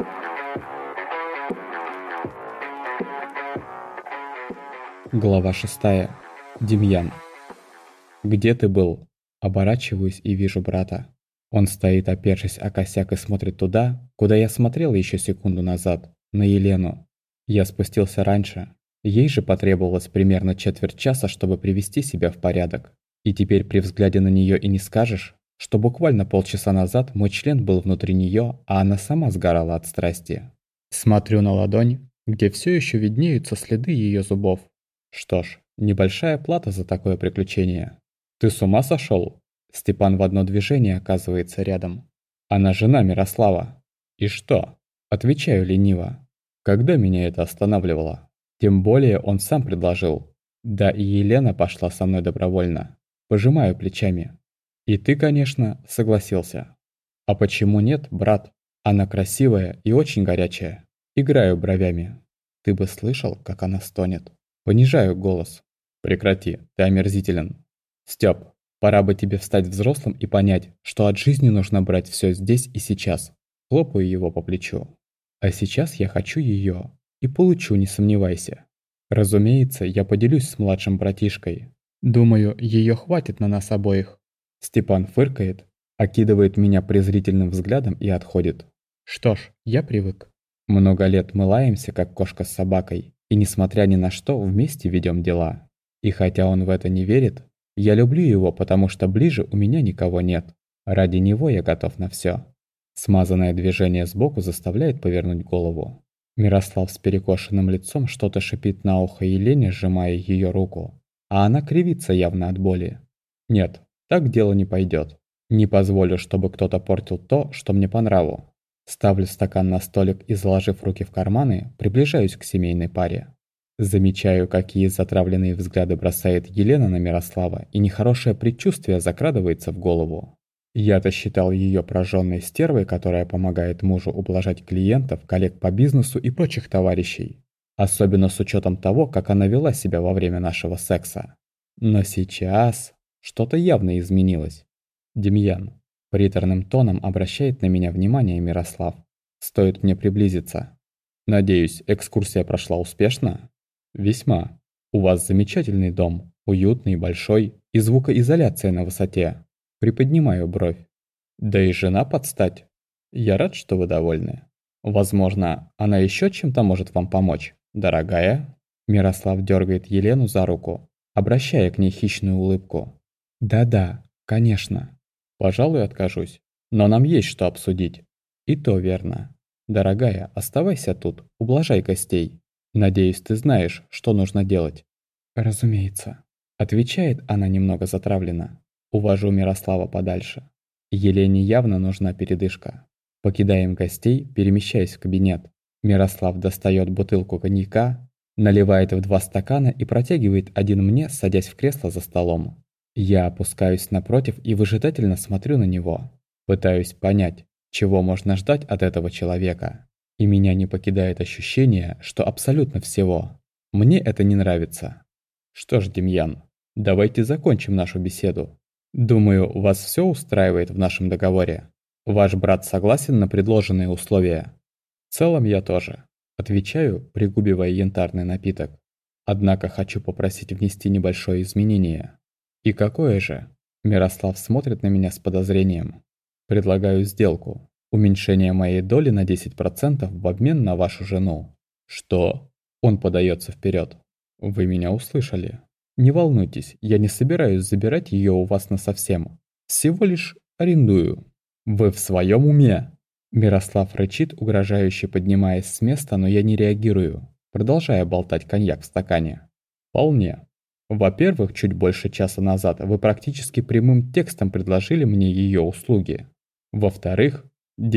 Глава 6. Демьян. «Где ты был?» Оборачиваюсь и вижу брата. Он стоит, опершись о косяк, и смотрит туда, куда я смотрел еще секунду назад, на Елену. Я спустился раньше. Ей же потребовалось примерно четверть часа, чтобы привести себя в порядок. И теперь при взгляде на нее и не скажешь, что буквально полчаса назад мой член был внутри нее, а она сама сгорала от страсти. Смотрю на ладонь, где все еще виднеются следы ее зубов. Что ж, небольшая плата за такое приключение. «Ты с ума сошел?» Степан в одно движение оказывается рядом. «Она жена Мирослава». «И что?» Отвечаю лениво. Когда меня это останавливало? Тем более он сам предложил. Да и Елена пошла со мной добровольно. Пожимаю плечами. И ты, конечно, согласился. А почему нет, брат? Она красивая и очень горячая. Играю бровями. Ты бы слышал, как она стонет. Понижаю голос. Прекрати, ты омерзителен. Стёп, пора бы тебе встать взрослым и понять, что от жизни нужно брать все здесь и сейчас. Хлопаю его по плечу. А сейчас я хочу ее. И получу, не сомневайся. Разумеется, я поделюсь с младшим братишкой. Думаю, ее хватит на нас обоих. Степан фыркает, окидывает меня презрительным взглядом и отходит. Что ж, я привык. Много лет мы лаемся, как кошка с собакой, и несмотря ни на что, вместе ведем дела. И хотя он в это не верит, я люблю его, потому что ближе у меня никого нет. Ради него я готов на все. Смазанное движение сбоку заставляет повернуть голову. Мирослав с перекошенным лицом что-то шипит на ухо Елене, сжимая ее руку, а она кривится явно от боли. Нет, так дело не пойдет. Не позволю, чтобы кто-то портил то, что мне по нраву. Ставлю стакан на столик и, заложив руки в карманы, приближаюсь к семейной паре. Замечаю, какие затравленные взгляды бросает Елена на Мирослава, и нехорошее предчувствие закрадывается в голову. Я-то считал ее прожженной стервой, которая помогает мужу ублажать клиентов, коллег по бизнесу и прочих товарищей. Особенно с учетом того, как она вела себя во время нашего секса. Но сейчас что-то явно изменилось. «Демьян», — приторным тоном обращает на меня внимание Мирослав. «Стоит мне приблизиться. Надеюсь, экскурсия прошла успешно?» «Весьма. У вас замечательный дом, уютный, большой, и звукоизоляция на высоте». Приподнимаю бровь. Да и жена подстать. Я рад, что вы довольны. Возможно, она еще чем-то может вам помочь, дорогая?» Мирослав дергает Елену за руку, обращая к ней хищную улыбку. «Да-да, конечно. Пожалуй, откажусь. Но нам есть что обсудить». «И то верно. Дорогая, оставайся тут, ублажай гостей. Надеюсь, ты знаешь, что нужно делать». «Разумеется», — отвечает она немного затравленно. Увожу Мирослава подальше. Елене явно нужна передышка. Покидаем гостей, перемещаясь в кабинет. Мирослав достает бутылку коньяка, наливает в 2 стакана и протягивает один мне, садясь в кресло за столом. Я опускаюсь напротив и выжидательно смотрю на него. Пытаюсь понять, чего можно ждать от этого человека. И меня не покидает ощущение, что абсолютно всего. Мне это не нравится. Что ж, Демьян, давайте закончим нашу беседу. Думаю, вас все устраивает в нашем договоре. Ваш брат согласен на предложенные условия. В целом я тоже. Отвечаю, пригубивая янтарный напиток. Однако хочу попросить внести небольшое изменение. И какое же? Мирослав смотрит на меня с подозрением. Предлагаю сделку. Уменьшение моей доли на 10% в обмен на вашу жену. Что? Он подается вперед. Вы меня услышали. Не волнуйтесь, я не собираюсь забирать ее у вас насовсем. Всего лишь арендую. Вы в своем уме? Мирослав рычит, угрожающе поднимаясь с места, но я не реагирую, продолжая болтать коньяк в стакане. Вполне. Во-первых, чуть больше часа назад вы практически прямым текстом предложили мне ее услуги. Во-вторых,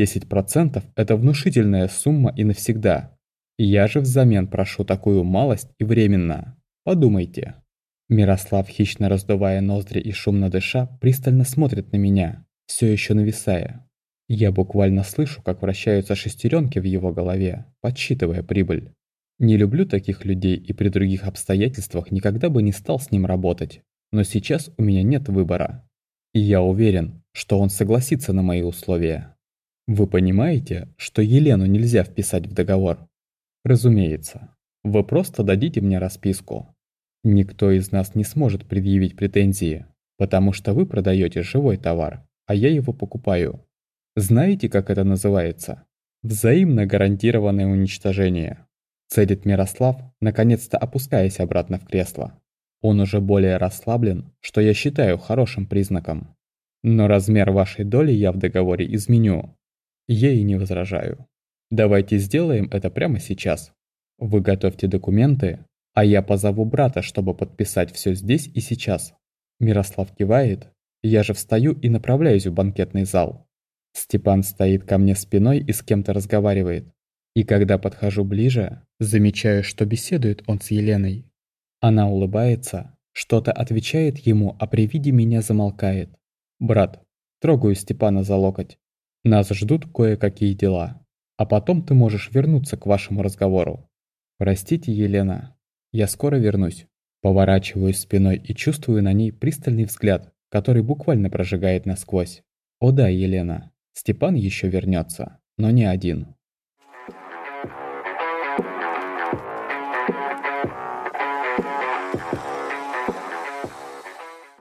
10% – это внушительная сумма и навсегда. Я же взамен прошу такую малость и временно. Подумайте. Мирослав, хищно раздувая ноздри и шумно дыша, пристально смотрит на меня, все еще нависая. Я буквально слышу, как вращаются шестеренки в его голове, подсчитывая прибыль. Не люблю таких людей и при других обстоятельствах никогда бы не стал с ним работать. Но сейчас у меня нет выбора. И я уверен, что он согласится на мои условия. Вы понимаете, что Елену нельзя вписать в договор? Разумеется. Вы просто дадите мне расписку. Никто из нас не сможет предъявить претензии, потому что вы продаете живой товар, а я его покупаю. Знаете, как это называется? Взаимно гарантированное уничтожение. Цедит Мирослав, наконец-то опускаясь обратно в кресло. Он уже более расслаблен, что я считаю хорошим признаком. Но размер вашей доли я в договоре изменю. Я и не возражаю. Давайте сделаем это прямо сейчас. Вы готовьте документы, а я позову брата, чтобы подписать все здесь и сейчас. Мирослав кивает, я же встаю и направляюсь в банкетный зал. Степан стоит ко мне спиной и с кем-то разговаривает. И когда подхожу ближе, замечаю, что беседует он с Еленой. Она улыбается, что-то отвечает ему, а при виде меня замолкает. «Брат, трогаю Степана за локоть. Нас ждут кое-какие дела. А потом ты можешь вернуться к вашему разговору. Простите, Елена, я скоро вернусь». Поворачиваюсь спиной и чувствую на ней пристальный взгляд, который буквально прожигает насквозь. О да, Елена, Степан еще вернется, но не один.